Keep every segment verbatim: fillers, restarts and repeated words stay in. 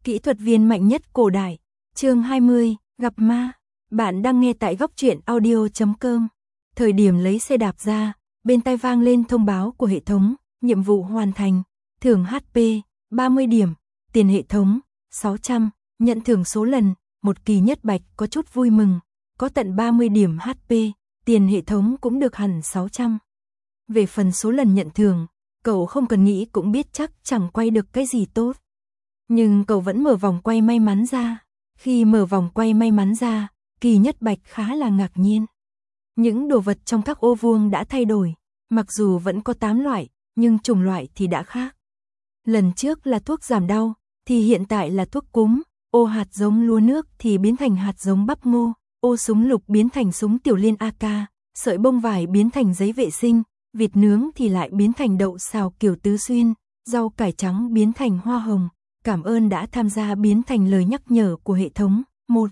Kỹ thuật viên mạnh nhất cổ đại, chương hai mươi, gặp ma. Bạn đang nghe tại góc truyện audio chấm com. Thời điểm lấy xe đạp ra, bên tai vang lên thông báo của hệ thống, nhiệm vụ hoàn thành, thưởng hát pê, ba mươi điểm, tiền hệ thống, sáu trăm, nhận thưởng số lần, một kỳ nhất bạch có chút vui mừng, có tận ba mươi điểm hát pê, tiền hệ thống cũng được hẳn sáu trăm. Về phần số lần nhận thưởng, cậu không cần nghĩ cũng biết chắc chẳng quay được cái gì tốt. Nhưng cậu vẫn mở vòng quay may mắn ra. Khi mở vòng quay may mắn ra, kỳ nhất bạch khá là ngạc nhiên. Những đồ vật trong các ô vuông đã thay đổi, mặc dù vẫn có tám loại, nhưng chủng loại thì đã khác. Lần trước là thuốc giảm đau, thì hiện tại là thuốc cúm, ô hạt giống lúa nước thì biến thành hạt giống bắp ngô, ô súng lục biến thành súng tiểu liên a ca, sợi bông vải biến thành giấy vệ sinh, vịt nướng thì lại biến thành đậu xào kiểu tứ xuyên, rau cải trắng biến thành hoa hồng. Cảm ơn đã tham gia biến thành lời nhắc nhở của hệ thống. một.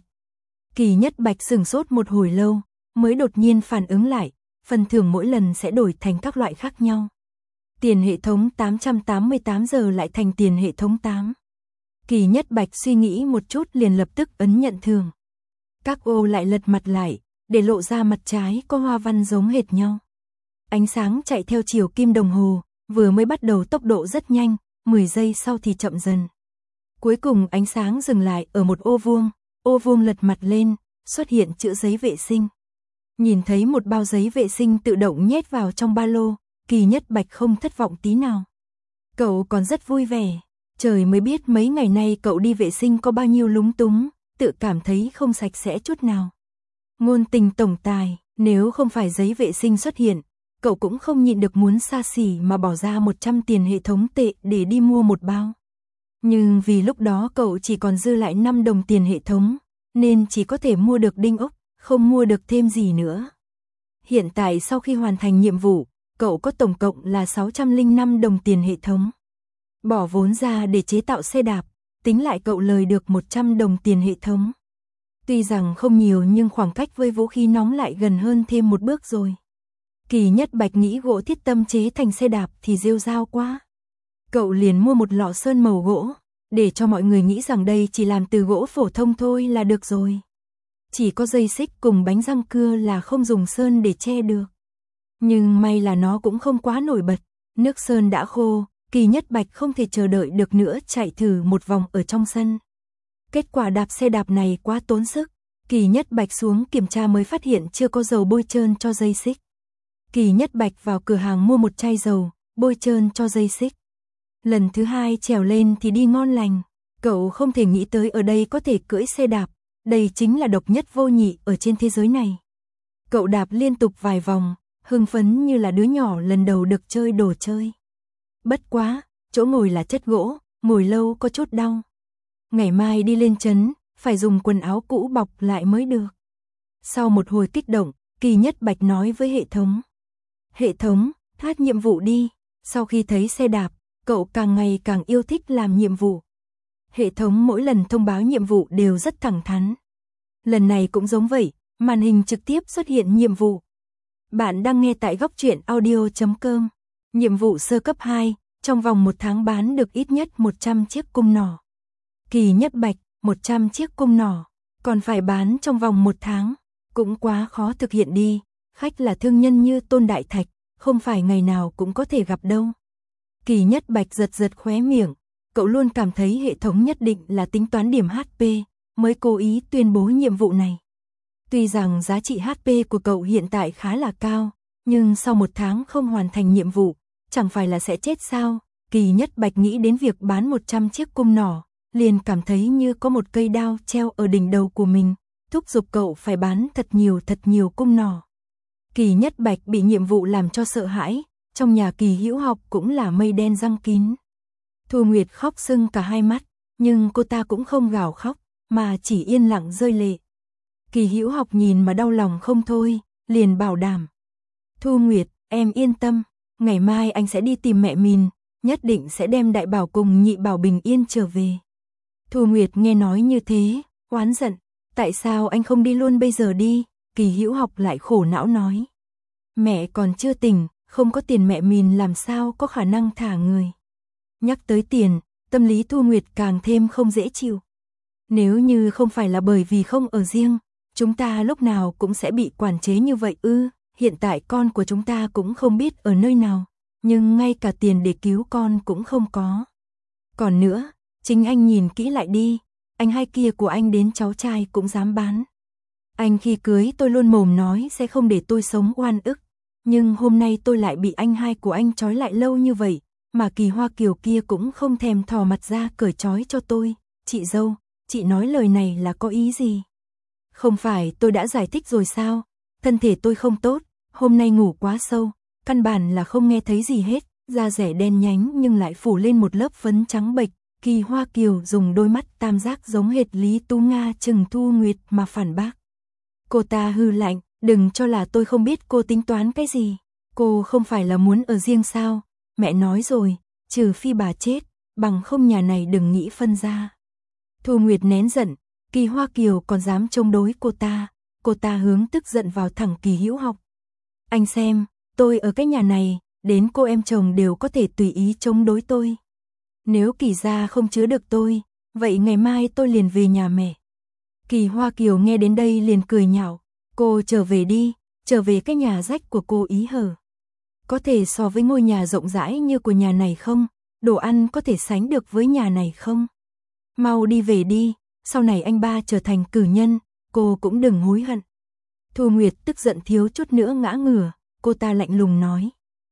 Kỳ nhất bạch sửng sốt một hồi lâu, mới đột nhiên phản ứng lại, phần thưởng mỗi lần sẽ đổi thành các loại khác nhau. Tiền hệ thống tám trăm tám mươi tám giờ lại thành tiền hệ thống tám. Kỳ nhất bạch suy nghĩ một chút liền lập tức ấn nhận thưởng. Các ô lại lật mặt lại, để lộ ra mặt trái có hoa văn giống hệt nhau. Ánh sáng chạy theo chiều kim đồng hồ, vừa mới bắt đầu tốc độ rất nhanh, mười giây sau thì chậm dần. Cuối cùng ánh sáng dừng lại ở một ô vuông, ô vuông lật mặt lên, xuất hiện chữ giấy vệ sinh. Nhìn thấy một bao giấy vệ sinh tự động nhét vào trong ba lô, kỳ nhất bạch không thất vọng tí nào. Cậu còn rất vui vẻ, trời mới biết mấy ngày nay cậu đi vệ sinh có bao nhiêu lúng túng, tự cảm thấy không sạch sẽ chút nào. Ngôn tình tổng tài, nếu không phải giấy vệ sinh xuất hiện, cậu cũng không nhịn được muốn xa xỉ mà bỏ ra một trăm tiền hệ thống tệ để đi mua một bao. Nhưng vì lúc đó cậu chỉ còn dư lại năm đồng tiền hệ thống, nên chỉ có thể mua được đinh ốc, không mua được thêm gì nữa. Hiện tại sau khi hoàn thành nhiệm vụ, cậu có tổng cộng là sáu trăm lẻ năm đồng tiền hệ thống. Bỏ vốn ra để chế tạo xe đạp, tính lại cậu lời được một trăm đồng tiền hệ thống. Tuy rằng không nhiều nhưng khoảng cách với vũ khí nóng lại gần hơn thêm một bước rồi. Kỳ nhất bạch nghĩ gỗ thiết tâm chế thành xe đạp thì rêu rao quá. Cậu liền mua một lọ sơn màu gỗ, để cho mọi người nghĩ rằng đây chỉ làm từ gỗ phổ thông thôi là được rồi. Chỉ có dây xích cùng bánh răng cưa là không dùng sơn để che được. Nhưng may là nó cũng không quá nổi bật, nước sơn đã khô, kỳ nhất bạch không thể chờ đợi được nữa chạy thử một vòng ở trong sân. Kết quả đạp xe đạp này quá tốn sức, kỳ nhất bạch xuống kiểm tra mới phát hiện chưa có dầu bôi trơn cho dây xích. Kỳ nhất bạch vào cửa hàng mua một chai dầu, bôi trơn cho dây xích. Lần thứ hai trèo lên thì đi ngon lành, cậu không thể nghĩ tới ở đây có thể cưỡi xe đạp, đây chính là độc nhất vô nhị ở trên thế giới này. Cậu đạp liên tục vài vòng, hưng phấn như là đứa nhỏ lần đầu được chơi đồ chơi. Bất quá, chỗ ngồi là chất gỗ, ngồi lâu có chút đau. Ngày mai đi lên trấn, phải dùng quần áo cũ bọc lại mới được. Sau một hồi kích động, kỳ nhất bạch nói với hệ thống. Hệ thống, thoát nhiệm vụ đi. Sau khi thấy xe đạp, cậu càng ngày càng yêu thích làm nhiệm vụ. Hệ thống mỗi lần thông báo nhiệm vụ đều rất thẳng thắn. Lần này cũng giống vậy, màn hình trực tiếp xuất hiện nhiệm vụ. Bạn đang nghe tại góc truyện audio chấm com. Nhiệm vụ sơ cấp hai, trong vòng một tháng bán được ít nhất một trăm chiếc cung nỏ. Kỳ nhất bạch, một trăm chiếc cung nỏ, còn phải bán trong vòng một tháng, cũng quá khó thực hiện đi. Khách là thương nhân như Tôn Đại Thạch, không phải ngày nào cũng có thể gặp đâu. Kỳ nhất bạch giật giật khóe miệng, cậu luôn cảm thấy hệ thống nhất định là tính toán điểm hát pê, mới cố ý tuyên bố nhiệm vụ này. Tuy rằng giá trị hát pê của cậu hiện tại khá là cao, nhưng sau một tháng không hoàn thành nhiệm vụ, chẳng phải là sẽ chết sao? Kỳ nhất bạch nghĩ đến việc bán một trăm chiếc cung nỏ, liền cảm thấy như có một cây đao treo ở đỉnh đầu của mình, thúc giục cậu phải bán thật nhiều thật nhiều cung nỏ. Kỳ nhất bạch bị nhiệm vụ làm cho sợ hãi, trong nhà Kỳ Hữu Học cũng là mây đen răng kín. Thu Nguyệt khóc sưng cả hai mắt, nhưng cô ta cũng không gào khóc, mà chỉ yên lặng rơi lệ. Kỳ Hữu Học nhìn mà đau lòng không thôi, liền bảo đảm. Thu Nguyệt, em yên tâm, ngày mai anh sẽ đi tìm mẹ mình, nhất định sẽ đem đại bảo cùng nhị bảo bình yên trở về. Thu Nguyệt nghe nói như thế, oán giận, tại sao anh không đi luôn bây giờ đi? Kỳ Hữu Học lại khổ não nói. Mẹ còn chưa tỉnh, không có tiền mẹ mình làm sao có khả năng thả người. Nhắc tới tiền, tâm lý Thu Nguyệt càng thêm không dễ chịu. Nếu như không phải là bởi vì không ở riêng, chúng ta lúc nào cũng sẽ bị quản chế như vậy ư? Hiện tại con của chúng ta cũng không biết ở nơi nào, nhưng ngay cả tiền để cứu con cũng không có. Còn nữa, chính anh nhìn kỹ lại đi, anh hai kia của anh đến cháu trai cũng dám bán. Anh khi cưới tôi luôn mồm nói sẽ không để tôi sống oan ức, nhưng hôm nay tôi lại bị anh hai của anh trói lại lâu như vậy, mà Kỳ Hoa Kiều kia cũng không thèm thò mặt ra cởi trói cho tôi. Chị dâu, chị nói lời này là có ý gì? Không phải tôi đã giải thích rồi sao? Thân thể tôi không tốt, hôm nay ngủ quá sâu, căn bản là không nghe thấy gì hết, da rẻ đen nhánh nhưng lại phủ lên một lớp phấn trắng bệch. Kỳ Hoa Kiều dùng đôi mắt tam giác giống hệt Lý Tú Nga chừng Thu Nguyệt mà phản bác. Cô ta hư lạnh, đừng cho là tôi không biết cô tính toán cái gì. Cô không phải là muốn ở riêng sao? Mẹ nói rồi, trừ phi bà chết, bằng không nhà này đừng nghĩ phân ra. Thu Nguyệt nén giận, Kỳ Hoa Kiều còn dám chống đối cô ta. Cô ta hướng tức giận vào thẳng Kỳ Hữu Học. Anh xem, tôi ở cái nhà này, đến cô em chồng đều có thể tùy ý chống đối tôi. Nếu Kỳ gia không chứa được tôi, vậy ngày mai tôi liền về nhà mẹ. Kỳ Hoa Kiều nghe đến đây liền cười nhạo, cô trở về đi, trở về cái nhà rách của cô ý hở. Có thể so với ngôi nhà rộng rãi như của nhà này không? Đồ ăn có thể sánh được với nhà này không? Mau đi về đi, sau này anh ba trở thành cử nhân, cô cũng đừng hối hận. Thu Nguyệt tức giận thiếu chút nữa ngã ngửa, cô ta lạnh lùng nói.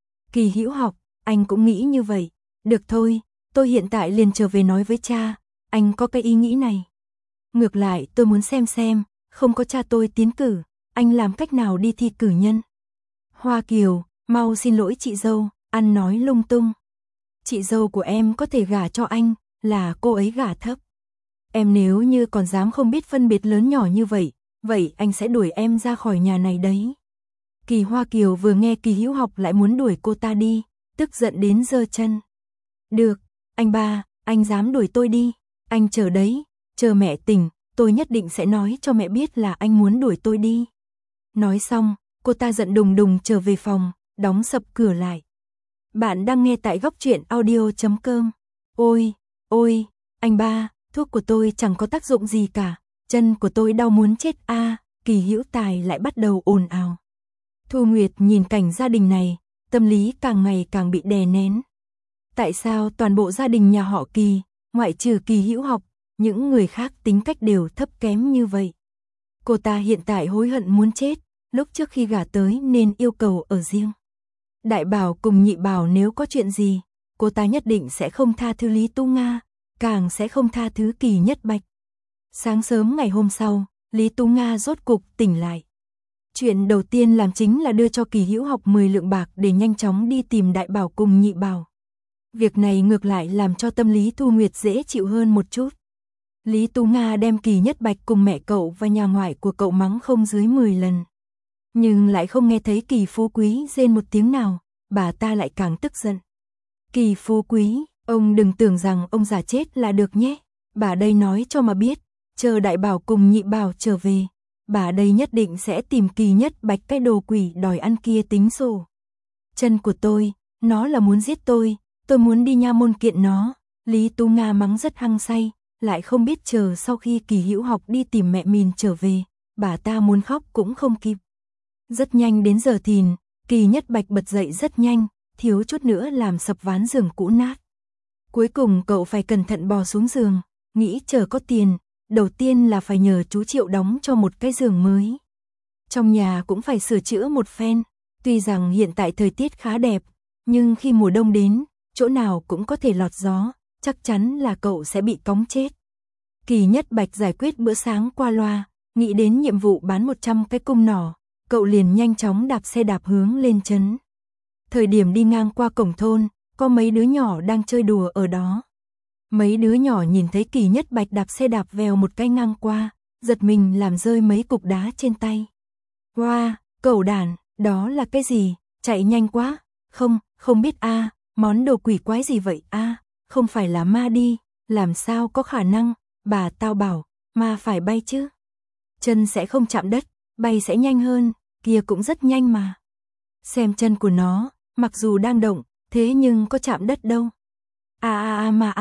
Kỳ Hữu Học, anh cũng nghĩ như vậy, được thôi, tôi hiện tại liền trở về nói với cha, anh có cái ý nghĩ này. Ngược lại tôi muốn xem xem, không có cha tôi tiến cử, anh làm cách nào đi thi cử nhân. Hoa Kiều, mau xin lỗi chị dâu, ăn nói lung tung. Chị dâu của em có thể gả cho anh, là cô ấy gả thấp. Em nếu như còn dám không biết phân biệt lớn nhỏ như vậy, vậy anh sẽ đuổi em ra khỏi nhà này đấy. Kỳ Hoa Kiều vừa nghe Kỳ Hữu Học lại muốn đuổi cô ta đi, tức giận đến giơ chân. Được, anh ba, anh dám đuổi tôi đi, anh chờ đấy, chờ mẹ tỉnh, tôi nhất định sẽ nói cho mẹ biết là anh muốn đuổi tôi đi. Nói xong, cô ta giận đùng đùng trở về phòng, đóng sập cửa lại. Bạn đang nghe tại góc truyện audio chấm com. Ôi, ôi, anh ba, thuốc của tôi chẳng có tác dụng gì cả, chân của tôi đau muốn chết a. À, Kỳ Hữu Tài lại bắt đầu ồn ào. Thu Nguyệt nhìn cảnh gia đình này, tâm lý càng ngày càng bị đè nén. Tại sao toàn bộ gia đình nhà họ Kỳ, ngoại trừ Kỳ Hữu Học, những người khác tính cách đều thấp kém như vậy? Cô ta hiện tại hối hận muốn chết, lúc trước khi gả tới nên yêu cầu ở riêng. Đại Bảo cùng Nhị Bảo nếu có chuyện gì, cô ta nhất định sẽ không tha thứ Lý Tú Nga, càng sẽ không tha thứ Kỳ Nhất Bạch. Sáng sớm ngày hôm sau, Lý Tú Nga rốt cục tỉnh lại. Chuyện đầu tiên làm chính là đưa cho Kỳ Hữu Học mười lượng bạc để nhanh chóng đi tìm Đại Bảo cùng Nhị Bảo. Việc này ngược lại làm cho tâm lý Thu Nguyệt dễ chịu hơn một chút. Lý Tú Nga đem Kỳ Nhất Bạch cùng mẹ cậu và nhà ngoại của cậu mắng không dưới mười lần. Nhưng lại không nghe thấy Kỳ Phú Quý rên một tiếng nào, bà ta lại càng tức giận. Kỳ Phú Quý, ông đừng tưởng rằng ông già chết là được nhé. Bà đây nói cho mà biết, chờ Đại Bảo cùng Nhị Bảo trở về, bà đây nhất định sẽ tìm Kỳ Nhất Bạch cái đồ quỷ đòi ăn kia tính sổ. Chân của tôi, nó là muốn giết tôi, tôi muốn đi nha môn kiện nó. Lý Tú Nga mắng rất hăng say, lại không biết chờ sau khi Kỳ Hữu Học đi tìm mẹ mình trở về, bà ta muốn khóc cũng không kịp. Rất nhanh đến giờ thìn, Kỳ Nhất Bạch bật dậy rất nhanh, thiếu chút nữa làm sập ván giường cũ nát. Cuối cùng cậu phải cẩn thận bò xuống giường, nghĩ chờ có tiền, đầu tiên là phải nhờ chú Triệu đóng cho một cái giường mới. Trong nhà cũng phải sửa chữa một phen, tuy rằng hiện tại thời tiết khá đẹp, nhưng khi mùa đông đến, chỗ nào cũng có thể lọt gió, chắc chắn là cậu sẽ bị cóng chết. Kỳ Nhất Bạch giải quyết bữa sáng qua loa, nghĩ đến nhiệm vụ bán một trăm cái cung nỏ, cậu liền nhanh chóng đạp xe đạp hướng lên trấn. Thời điểm đi ngang qua cổng thôn, có mấy đứa nhỏ đang chơi đùa ở đó. Mấy đứa nhỏ nhìn thấy Kỳ Nhất Bạch đạp xe đạp vèo một cái ngang qua, giật mình làm rơi mấy cục đá trên tay. Wow, cẩu đản, đó là cái gì, chạy nhanh quá, không, không biết a, à, món đồ quỷ quái gì vậy a, à, không phải là ma đi, làm sao có khả năng, bà tao bảo, ma phải bay chứ. Chân sẽ không chạm đất, bay sẽ nhanh hơn, kia cũng rất nhanh mà. Xem chân của nó, mặc dù đang động, thế nhưng có chạm đất đâu. A a a mà a,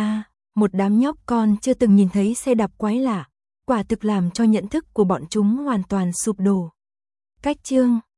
một đám nhóc con chưa từng nhìn thấy xe đạp quái lạ, quả thực làm cho nhận thức của bọn chúng hoàn toàn sụp đổ. Cách chương